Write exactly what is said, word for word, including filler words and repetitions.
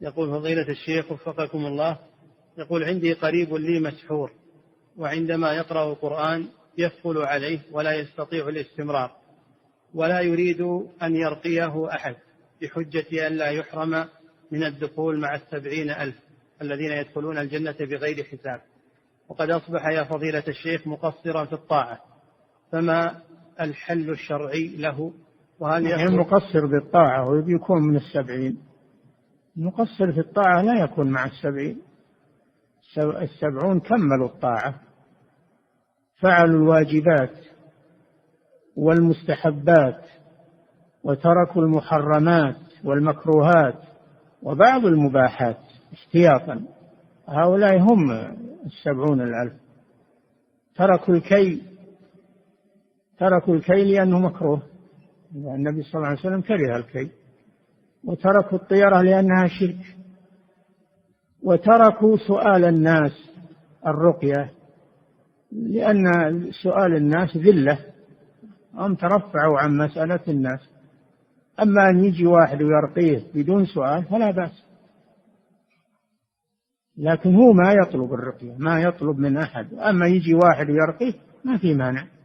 يقول فضيلة الشيخ وفقكم الله، يقول عندي قريب لي مسحور، وعندما يقرأ القرآن يثقل عليه ولا يستطيع الاستمرار، ولا يريد أن يرقيه أحد بحجة أن لا يحرم من الدخول مع السبعين ألف الذين يدخلون الجنة بغير حساب، وقد أصبح يا فضيلة الشيخ مقصرا في الطاعة، فما الحل الشرعي له؟ وهل يعني مقصر بالطاعة ويكون من السبعين؟ مقصر في الطاعة لا يكون مع السبعين. السبعون كملوا الطاعة، فعلوا الواجبات والمستحبات وتركوا المحرمات والمكروهات وبعض المباحات احتياطا. هؤلاء هم السبعون الألف. تركوا الكي تركوا الكي لأنه مكروه، النبي صلى الله عليه وسلم كره الكي، وتركوا الطيرة لأنها شرك، وتركوا سؤال الناس الرقية لأن سؤال الناس ذلة، هم ترفعوا عن مسألة الناس. أما أن يجي واحد ويرقيه بدون سؤال فلا بأس، لكن هو ما يطلب الرقية، ما يطلب من أحد. أما يجي واحد ويرقيه ما في مانع.